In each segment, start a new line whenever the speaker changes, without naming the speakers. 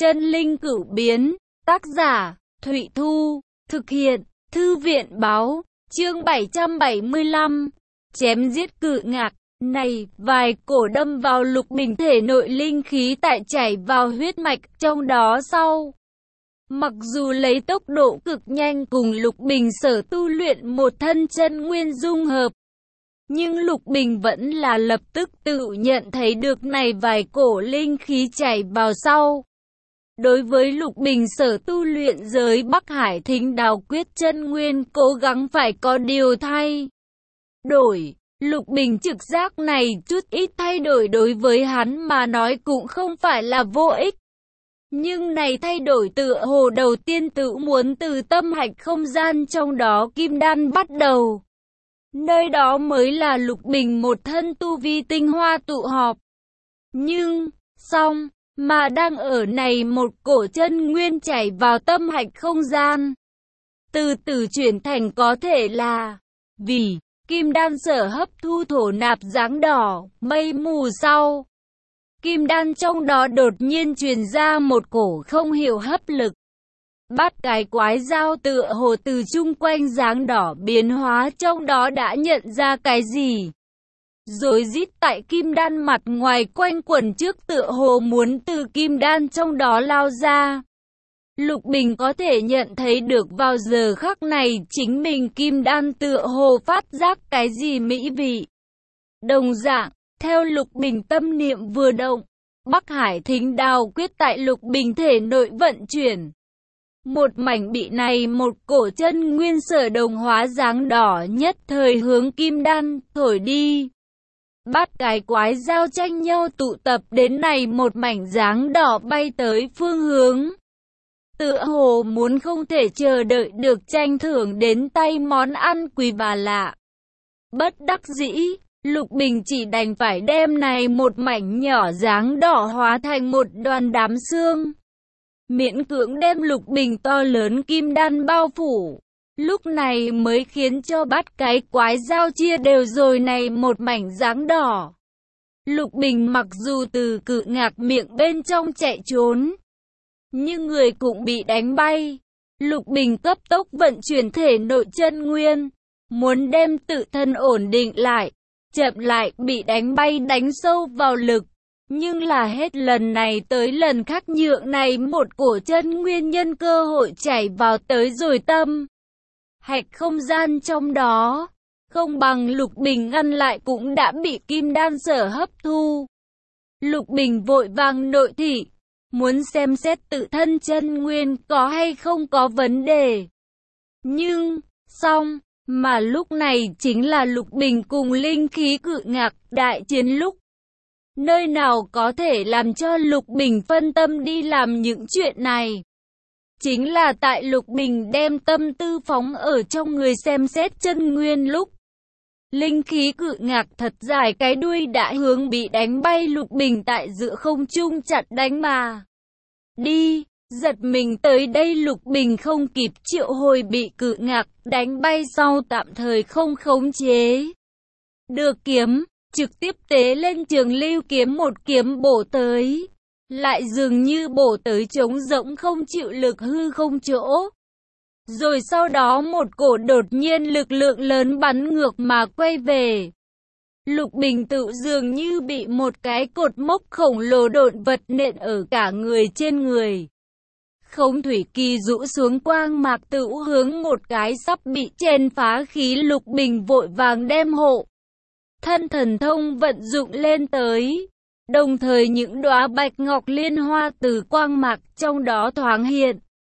Chân linh cửu biến, tác giả, Thụy Thu, thực hiện, Thư viện báo, chương 775, chém giết cự ngạc. Này, vài cổ đâm vào Lục Bình thể nội linh khí tại chảy vào huyết mạch trong đó sau. Mặc dù lấy tốc độ cực nhanh cùng Lục Bình sở tu luyện một thân chân nguyên dung hợp, nhưng Lục Bình vẫn là lập tức tự nhận thấy được này vài cổ linh khí chảy vào sau. Đối với Lục Bình sở tu luyện giới Bắc Hải Thính Đào Quyết chân nguyên cố gắng phải có điều thay đổi. Lục Bình trực giác này chút ít thay đổi đối với hắn mà nói cũng không phải là vô ích. Nhưng này thay đổi tựa hồ đầu tiên tự muốn từ tâm hạch không gian trong đó kim đan bắt đầu. Nơi đó mới là Lục Bình một thân tu vi tinh hoa tụ họp. Nhưng, xong, mà đang ở này một cổ chân nguyên chảy vào tâm hạch không gian. Từ từ chuyển thành có thể là vì kim đan sở hấp thu thổ nạp dáng đỏ, mây mù sau. Kim đan trong đó đột nhiên truyền ra một cổ không hiểu hấp lực. Bắt cái quái dao tựa hồ từ chung quanh dáng đỏ biến hóa trong đó đã nhận ra cái gì. Rồi rít tại kim đan mặt ngoài quanh quẩn trước tựa hồ muốn từ kim đan trong đó lao ra. Lục Bình có thể nhận thấy được vào giờ khắc này chính mình kim đan tựa hồ phát giác cái gì mỹ vị. Đồng dạng, theo Lục Bình tâm niệm vừa động, Bắc Hải Thính Đào Quyết tại Lục Bình thể nội vận chuyển. Một mảnh bị này một cổ chân nguyên sở đồng hóa dáng đỏ nhất thời hướng kim đan thổi đi. Bắt cái quái dao tranh nhau tụ tập đến này một mảnh dáng đỏ bay tới phương hướng. Tựa hồ muốn không thể chờ đợi được tranh thưởng đến tay món ăn quý và lạ. Bất đắc dĩ, Lục Bình chỉ đành phải đem này một mảnh nhỏ dáng đỏ hóa thành một đoàn đám xương. Miễn cưỡng đem Lục Bình to lớn kim đan bao phủ. Lúc này mới khiến cho bắt cái quái dao chia đều rồi này một mảnh dáng đỏ. Lục Bình mặc dù từ cự ngạc miệng bên trong chạy trốn, nhưng người cũng bị đánh bay. Lục Bình cấp tốc vận chuyển thể nội chân nguyên, muốn đem tự thân ổn định lại, chậm lại bị đánh bay đánh sâu vào lực. Nhưng là hết lần này tới lần khác nhượng này một cổ chân nguyên nhân cơ hội chảy vào tới rồi tâm hạch không gian trong đó. Không bằng Lục Bình ngăn lại cũng đã bị kim đan sở hấp thu. Lục Bình vội vàng nội thị, muốn xem xét tự thân chân nguyên có hay không có vấn đề. Nhưng, xong, mà lúc này chính là Lục Bình cùng linh khí cự ngạc đại chiến lúc. Nơi nào có thể làm cho Lục Bình phân tâm đi làm những chuyện này. Chính là tại Lục Bình đem tâm tư phóng ở trong người xem xét chân nguyên lúc. Linh khí cự ngạc thật dài cái đuôi đã hướng bị đánh bay Lục Bình tại giữa không trung chặn đánh mà đi. Giật mình tới đây Lục Bình không kịp triệu hồi bị cự ngạc đánh bay sau tạm thời không khống chế được kiếm, trực tiếp tế lên Trường Lưu kiếm một kiếm bổ tới. Lại dường như bổ tới trống rỗng không chịu lực hư không chỗ. Rồi sau đó một cổ đột nhiên lực lượng lớn bắn ngược mà quay về. Lục Bình tự dường như bị một cái cột mốc khổng lồ độn vật nện ở cả người trên người. Không thủy kỳ rũ xuống quang mạc tự hướng một cái sắp bị chèn phá khí. Lục Bình vội vàng đem hộ thân thần thông vận dụng lên tới. Đồng thời những đóa bạch ngọc liên hoa từ quang mạc trong đó thoáng hiện.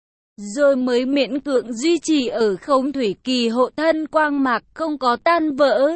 Rồi mới miễn cưỡng duy trì ở không thủy kỳ hộ thân quang mạc không có tan vỡ.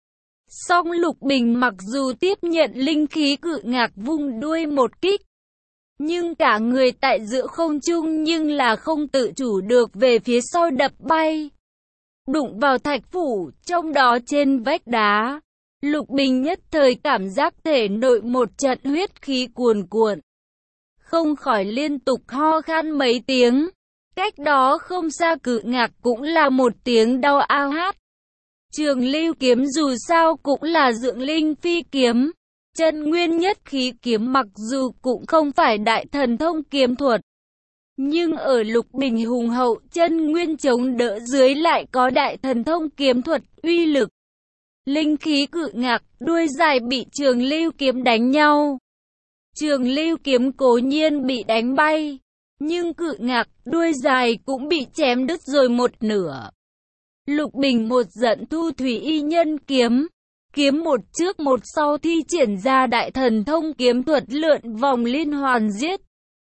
Song Lục Bình mặc dù tiếp nhận linh khí cự ngạc vung đuôi một kích, nhưng cả người tại giữa không trung nhưng là không tự chủ được về phía sau đập bay. Đụng vào thạch phủ, trong đó trên vách đá. Lục Bình nhất thời cảm giác thể nội một trận huyết khí cuồn cuộn. Không khỏi liên tục ho khan mấy tiếng. Cách đó không xa cự ngạc cũng là một tiếng đau ao hát. Trường Lưu kiếm dù sao cũng là dưỡng linh phi kiếm. Chân nguyên nhất khí kiếm mặc dù cũng không phải đại thần thông kiếm thuật, nhưng ở Lục Bình hùng hậu chân nguyên chống đỡ dưới lại có đại thần thông kiếm thuật uy lực. Linh khí cự ngạc, đuôi dài bị Trường Lưu kiếm đánh nhau. Trường Lưu kiếm cố nhiên bị đánh bay, nhưng cự ngạc, đuôi dài cũng bị chém đứt rồi một nửa. Lục Bình một giận thu thủy y nhân kiếm. Kiếm một trước một sau thi triển ra đại thần thông kiếm thuật lượn vòng liên hoàn giết.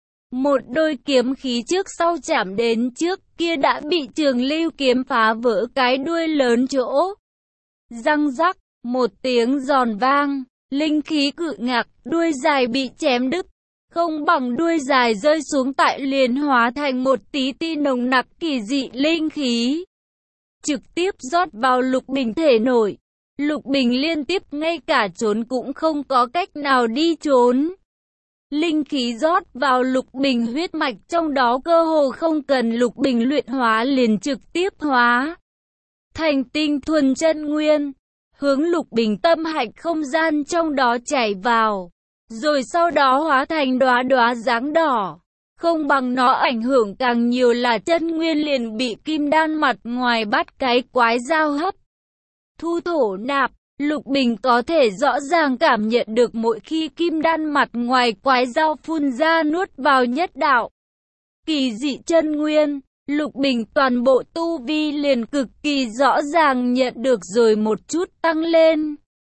Một đôi kiếm khí trước sau chạm đến trước kia đã bị Trường Lưu kiếm phá vỡ cái đuôi lớn chỗ. Răng rắc, một tiếng giòn vang, linh khí cự ngạc, đuôi dài bị chém đứt. Không bằng đuôi dài rơi xuống tại liền hóa thành một tí ti nồng nặc kỳ dị linh khí. Trực tiếp rót vào Lục Bình thể nội. Lục Bình liên tiếp ngay cả trốn cũng không có cách nào đi trốn. Linh khí rót vào Lục Bình huyết mạch trong đó cơ hồ không cần Lục Bình luyện hóa liền trực tiếp hóa thành tinh thuần chân nguyên, hướng Lục Bình tâm hạch không gian trong đó chảy vào, rồi sau đó hóa thành đóa đóa dáng đỏ. Không bằng nó ảnh hưởng càng nhiều là chân nguyên liền bị kim đan mặt ngoài bắt cái quái dao hấp. Thu thổ nạp, Lục Bình có thể rõ ràng cảm nhận được mỗi khi kim đan mặt ngoài quái dao phun ra nuốt vào nhất đạo kỳ dị chân nguyên, Lục Bình toàn bộ tu vi liền cực kỳ rõ ràng nhận được rồi một chút tăng lên.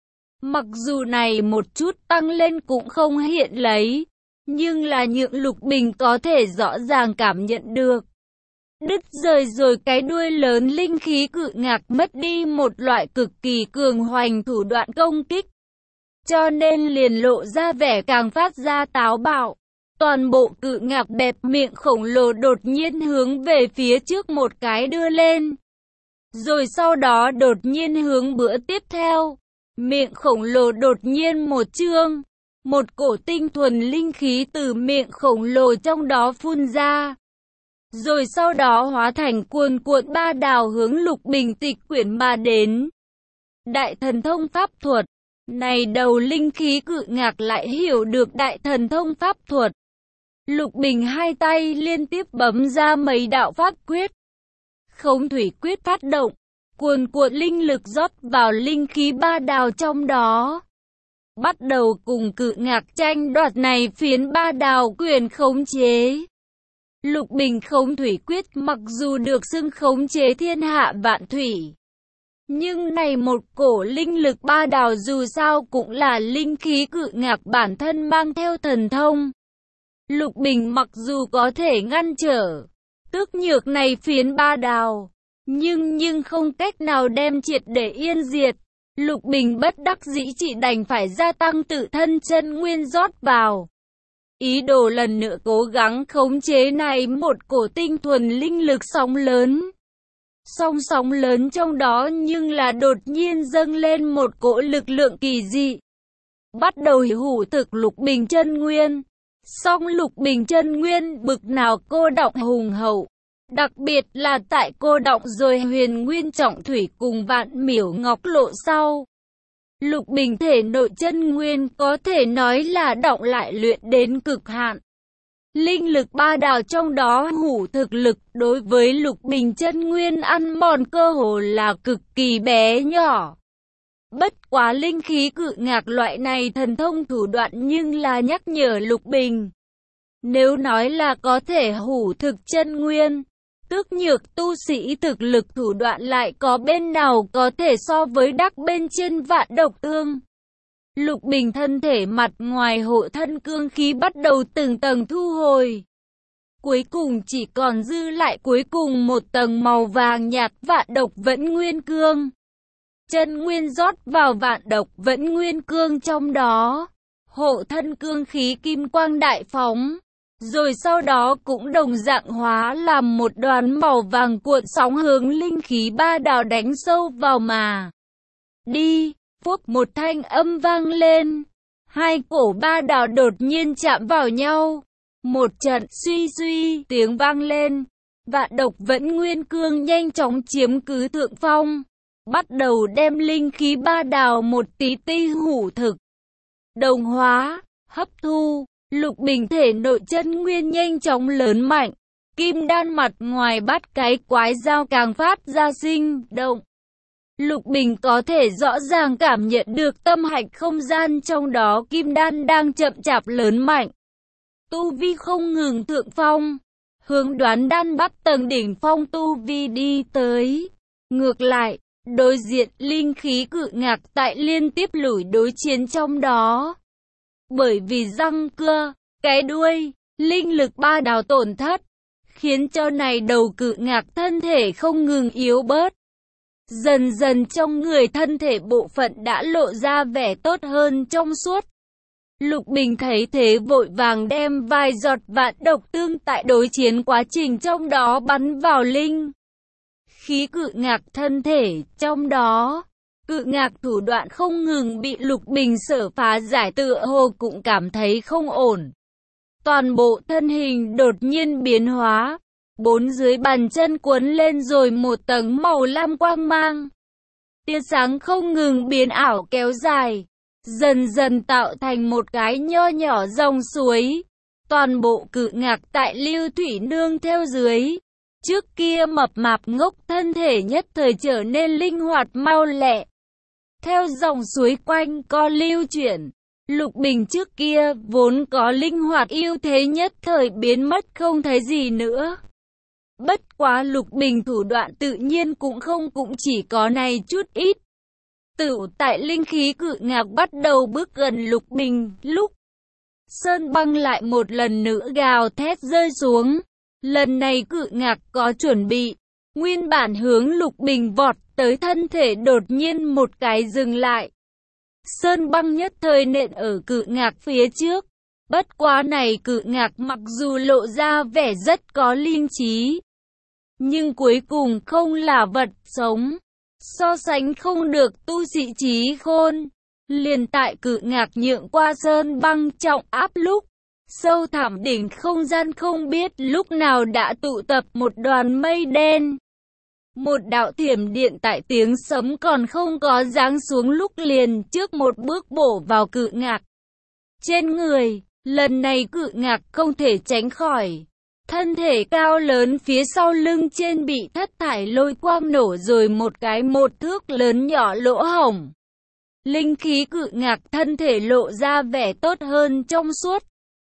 Mặc dù này một chút tăng lên cũng không hiện lấy, nhưng là nhượng Lục Bình có thể rõ ràng cảm nhận được. Đứt rời rồi cái đuôi lớn linh khí cự ngạc mất đi một loại cực kỳ cường hoành thủ đoạn công kích. Cho nên liền lộ ra vẻ càng phát ra táo bạo. Toàn bộ cự ngạc bẹp miệng khổng lồ đột nhiên hướng về phía trước một cái đưa lên. Rồi sau đó đột nhiên hướng bữa tiếp theo. Miệng khổng lồ đột nhiên một trương. Một cổ tinh thuần linh khí từ miệng khổng lồ trong đó phun ra. Rồi sau đó hóa thành cuồn cuộn ba đào hướng Lục Bình tịch quyển mà đến. Đại thần thông pháp thuật. Này đầu linh khí cự ngạc lại hiểu được đại thần thông pháp thuật. Lục Bình hai tay liên tiếp bấm ra mấy đạo pháp quyết. Khống thủy quyết phát động. Cuồn cuộn linh lực rót vào linh khí ba đào trong đó. Bắt đầu cùng cự ngạc tranh đoạt này phiến ba đào quyền khống chế. Lục Bình khống thủy quyết mặc dù được xưng khống chế thiên hạ vạn thủy. Nhưng này một cổ linh lực ba đào dù sao cũng là linh khí cự ngạc bản thân mang theo thần thông. Lục Bình mặc dù có thể ngăn trở tức nhược này phiến ba đào, nhưng không cách nào đem triệt để yên diệt. Lục Bình bất đắc dĩ chỉ đành phải gia tăng tự thân chân nguyên rót vào. Ý đồ lần nữa cố gắng khống chế này một cổ tinh thuần linh lực sóng lớn. Sóng lớn trong đó nhưng là đột nhiên dâng lên một cỗ lực lượng kỳ dị. Bắt đầu hủ thực Lục Bình chân nguyên. Song Lục Bình chân nguyên bực nào cô đọng hùng hậu. Đặc biệt là tại cô đọng rồi huyền nguyên trọng thủy cùng vạn miểu ngọc lộ sau. Lục Bình thể nội chân nguyên có thể nói là đọng lại luyện đến cực hạn. Linh lực ba đào trong đó hủ thực lực đối với Lục Bình chân nguyên ăn mòn cơ hồ là cực kỳ bé nhỏ. Bất quá linh khí cự ngạc loại này thần thông thủ đoạn nhưng là nhắc nhở Lục Bình. Nếu nói là có thể hủ thực chân nguyên, tức nhược tu sĩ thực lực thủ đoạn lại có bên nào có thể so với đắc bên trên vạn độc ương. Lục Bình thân thể mặt ngoài hộ thân cương khí bắt đầu từng tầng thu hồi. Cuối cùng chỉ còn dư lại cuối cùng một tầng màu vàng nhạt vạn độc vẫn nguyên cương. Chân nguyên rót vào vạn độc vẫn nguyên cương trong đó. Hộ thân cương khí kim quang đại phóng. Rồi sau đó cũng đồng dạng hóa làm một đoàn màu vàng cuộn sóng hướng linh khí ba đào đánh sâu vào mà. Đi, phúc một thanh âm vang lên. Hai cổ ba đào đột nhiên chạm vào nhau. Một trận suy suy tiếng vang lên. Vạn độc vẫn nguyên cương nhanh chóng chiếm cứ thượng phong. Bắt đầu đem linh khí ba đào một tí ti hủ thực. đồng hóa, hấp thu, Lục Bình thể nội chân nguyên nhanh chóng lớn mạnh. Kim đan mặt ngoài bắt cái quái dao càng phát ra sinh động. Lục Bình có thể rõ ràng cảm nhận được tâm hạch không gian trong đó kim đan đang chậm chạp lớn mạnh. Tu vi không ngừng thượng phong, hướng đoán đan bắt tầng đỉnh phong tu vi đi tới. Ngược lại, đối diện linh khí cự ngạc tại liên tiếp lùi đối chiến trong đó. Bởi vì răng cưa, cái đuôi, linh lực ba đào tổn thất, khiến cho này đầu cự ngạc thân thể không ngừng yếu bớt. Dần dần trong người thân thể bộ phận đã lộ ra vẻ tốt hơn trong suốt. Lục Bình thấy thế vội vàng đem vài giọt vạn độc tương tại đối chiến quá trình trong đó bắn vào linh khí cự ngạc thân thể trong đó. Cự ngạc thủ đoạn không ngừng bị Lục Bình sở phá giải, tựa hồ cũng cảm thấy không ổn. Toàn bộ thân hình đột nhiên biến hóa, bốn dưới bàn chân cuốn lên rồi một tầng màu lam quang mang. Tia sáng không ngừng biến ảo kéo dài, dần dần tạo thành một cái nho nhỏ dòng suối. Toàn bộ cự ngạc tại lưu thủy nương theo dưới. Trước kia mập mạp ngốc thân thể nhất thời trở nên linh hoạt mau lẹ. Theo dòng suối quanh co lưu chuyển, Lục Bình trước kia vốn có linh hoạt ưu thế nhất thời biến mất không thấy gì nữa. Bất quá Lục Bình thủ đoạn tự nhiên cũng chỉ có này chút ít. Tựu tại linh khí cự ngạc bắt đầu bước gần Lục Bình lúc Sơn Băng lại một lần nữa gào thét rơi xuống. Lần này cự ngạc có chuẩn bị, nguyên bản hướng Lục Bình vọt tới thân thể đột nhiên một cái dừng lại. Sơn Băng nhất thời nện ở cự ngạc phía trước. Bất quá này cự ngạc mặc dù lộ ra vẻ rất có linh trí, nhưng cuối cùng không là vật sống. So sánh không được tu sĩ trí khôn. Liền tại cự ngạc nhượng qua Sơn Băng trọng áp lúc, sâu thẳm đỉnh không gian không biết lúc nào đã tụ tập một đoàn mây đen. Một đạo thiểm điện tại tiếng sấm còn không có giáng xuống lúc liền trước một bước bổ vào cự ngạc trên người. Lần này cự ngạc không thể tránh khỏi. Thân thể cao lớn phía sau lưng trên bị thất thải lôi quang nổ rồi một cái một thước lớn nhỏ lỗ hổng. Linh khí cự ngạc thân thể lộ ra vẻ tốt hơn trong suốt.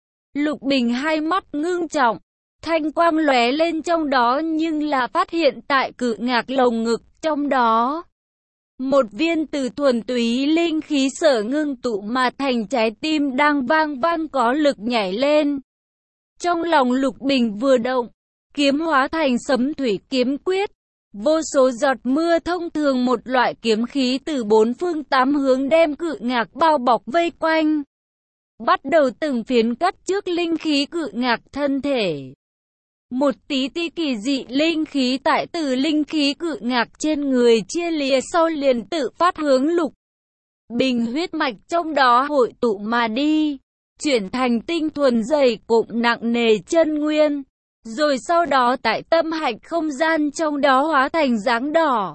Lục Bình hai mắt ngưng trọng, thanh quang lóe lên trong đó nhưng là phát hiện tại cự ngạc lồng ngực trong đó. Một viên từ thuần túy linh khí sở ngưng tụ mà thành trái tim đang vang vang có lực nhảy lên. Trong lòng Lục Bình vừa động, kiếm hóa thành sấm thủy kiếm quyết. Vô số giọt mưa thông thường một loại kiếm khí từ bốn phương tám hướng đem cự ngạc bao bọc vây quanh. Bắt đầu từng phiến cắt trước linh khí cự ngạc thân thể. Một tí ti kỳ dị linh khí tại từ linh khí cự ngạc trên người chia lìa sau liền tự phát hướng Lục Bình huyết mạch trong đó hội tụ mà đi, chuyển thành tinh thuần dày cộm nặng nề chân nguyên. Rồi sau đó tại tâm hạch không gian trong đó hóa thành dáng đỏ.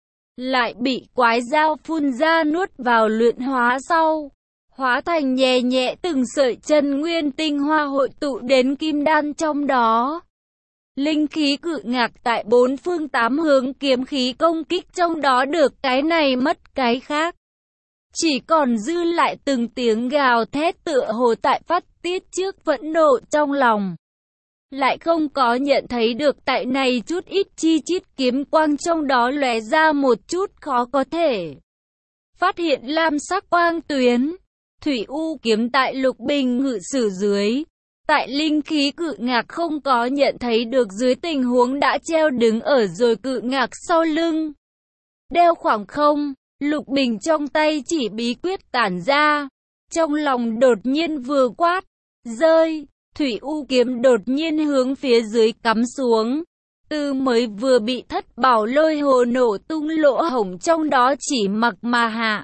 Lại bị quái dao phun ra nuốt vào luyện hóa sau. Hóa thành nhẹ nhẹ từng sợi chân nguyên tinh hoa hội tụ đến kim đan trong đó. Linh khí cự ngạc tại bốn phương tám hướng kiếm khí công kích trong đó được cái này mất cái khác. Chỉ còn dư lại từng tiếng gào thét tựa hồ tại phát tiết trước phẫn nộ trong lòng. Lại không có nhận thấy được tại này chút ít chi chít kiếm quang trong đó lóe ra một chút khó có thể phát hiện lam sắc quang tuyến. Thủy U kiếm tại Lục Bình ngự sử dưới, tại linh khí cự ngạc không có nhận thấy được dưới tình huống đã treo đứng ở rồi cự ngạc sau lưng. Đeo khoảng không, Lục Bình trong tay chỉ bí quyết tản ra, trong lòng đột nhiên vừa quát, rơi. Thủy U kiếm đột nhiên hướng phía dưới cắm xuống. Từ mới vừa bị thất bảo lôi hồ nổ tung lỗ hổng trong đó chỉ mặc mà hạ.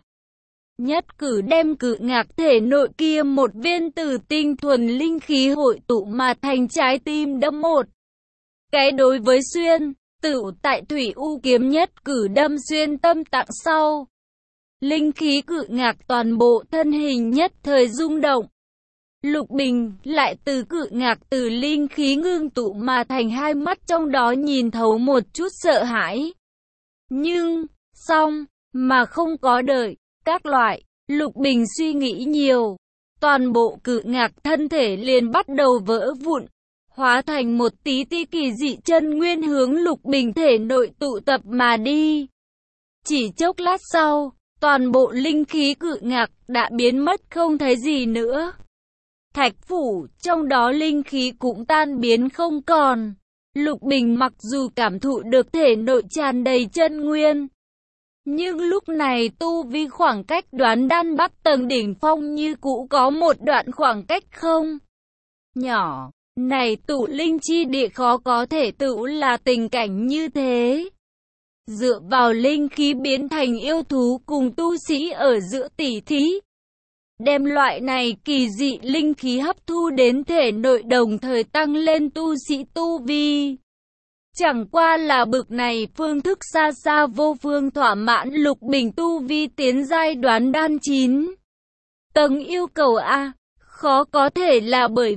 Nhất cử đem cự ngạc thể nội kia một viên tử tinh thuần linh khí hội tụ mà thành trái tim đâm một cái đối với xuyên, tựu tại Thủy U kiếm nhất cử đâm xuyên tâm tạng sau. linh khí cự ngạc toàn bộ thân hình nhất thời rung động. Lục Bình lại từ cự ngạc từ linh khí ngưng tụ mà thành hai mắt trong đó nhìn thấu một chút sợ hãi. Nhưng, xong, mà không có đợi, các loại, Lục Bình suy nghĩ nhiều. Toàn bộ cự ngạc thân thể liền bắt đầu vỡ vụn, hóa thành một tí ti kỳ dị chân nguyên hướng Lục Bình thể nội tụ tập mà đi. Chỉ chốc lát sau, toàn bộ linh khí cự ngạc đã biến mất không thấy gì nữa. Thạch phủ, trong đó linh khí cũng tan biến không còn. Lục Bình mặc dù cảm thụ được thể nội tràn đầy chân nguyên, nhưng lúc này tu vi khoảng cách Đoán Đan Bắc tầng đỉnh phong như cũ có một đoạn khoảng cách không nhỏ. Này tụ linh chi địa khó có thể tựu là tình cảnh như thế. Dựa vào linh khí biến thành yêu thú cùng tu sĩ ở giữa tỉ thí, đem loại này kỳ dị linh khí hấp thu đến thể nội đồng thời tăng lên tu sĩ tu vi. Chẳng qua là bực này phương thức xa xa vô phương thỏa mãn Lục Bình tu vi tiến giai Đoán Đan 9 tầng yêu cầu A, khó có thể là bởi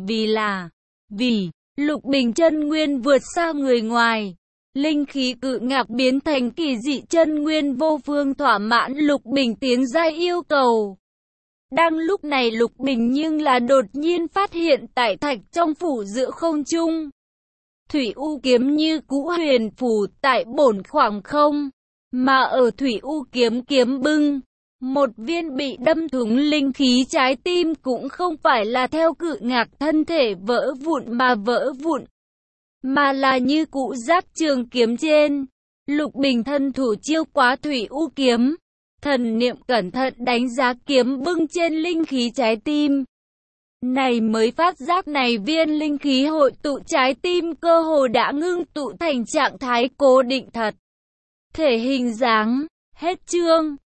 vì Lục Bình chân nguyên vượt xa người ngoài. Linh khí cự ngạc biến thành kỳ dị chân nguyên vô phương thỏa mãn Lục Bình tiến giai yêu cầu. Đang lúc này Lục Bình nhưng là đột nhiên phát hiện tại thạch trong phủ giữa không trung. Thủy U kiếm như cũ huyền phù tại bổn khoảng không, mà ở Thủy U kiếm kiếm bưng, một viên bị đâm thủng linh khí trái tim cũng không phải là theo cự ngạc thân thể vỡ vụn, mà là như cũ giác trường kiếm trên. Lục Bình thân thủ chiêu quá Thủy U kiếm, thần niệm cẩn thận đánh giá kiếm bưng trên linh khí trái tim. Này mới phát giác này viên linh khí hội tụ trái tim cơ hồ đã ngưng tụ thành trạng thái cố định thật. Thể hình dáng, hết chương.